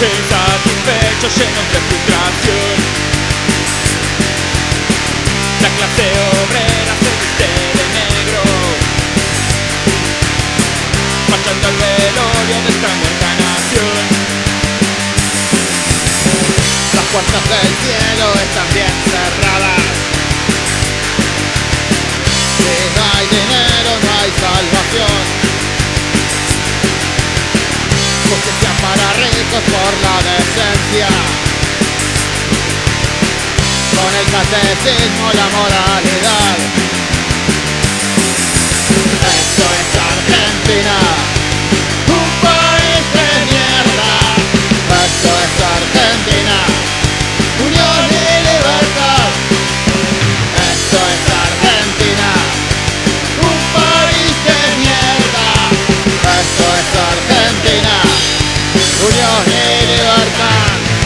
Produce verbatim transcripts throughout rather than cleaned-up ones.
insatisfechos, llenos de frustración. La clase obrera se viste de negro, marchando al velorio de esta muerta nación. Las puertas del cielo están bien cerradas. Si no hay dinero, no hay salvación. Justicia para ricos por la decencia. Con el catecismo, la moralidad. Esto es Argentina, un país de mierda. Esto es Argentina, unión y libertad. Esto es Argentina, un país de mierda. Esto es Argentina, unión y libertad.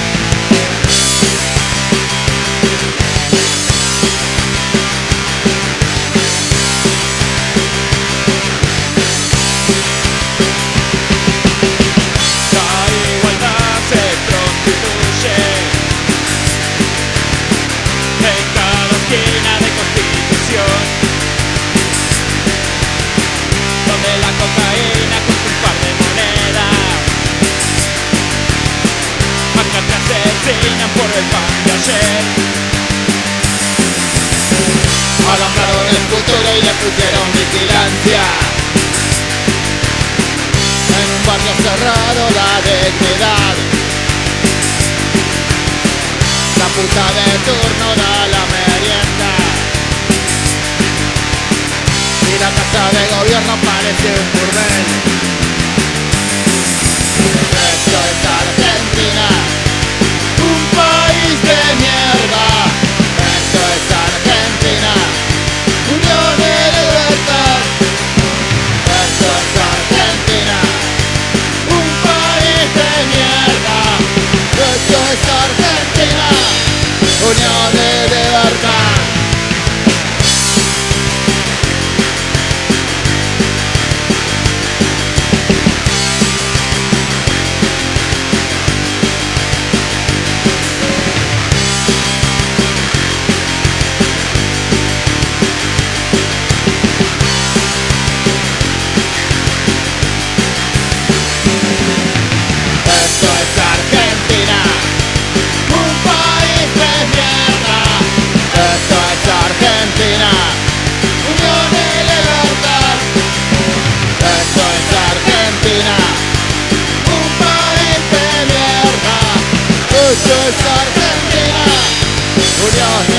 Por el pan de ayer Alambraron el futuro y le pusieron vigilancia. En un barrio cerrado la dignidad. La puta de turno da la merienda y la casa de gobierno parece un burdel. Esto es Argentina, un país de mierda. Esto es Argentina, unión y libertad. Esto es Argentina, un país de mierda. Esto es Argentina, unión y libertad. Esto es Argentina, unión.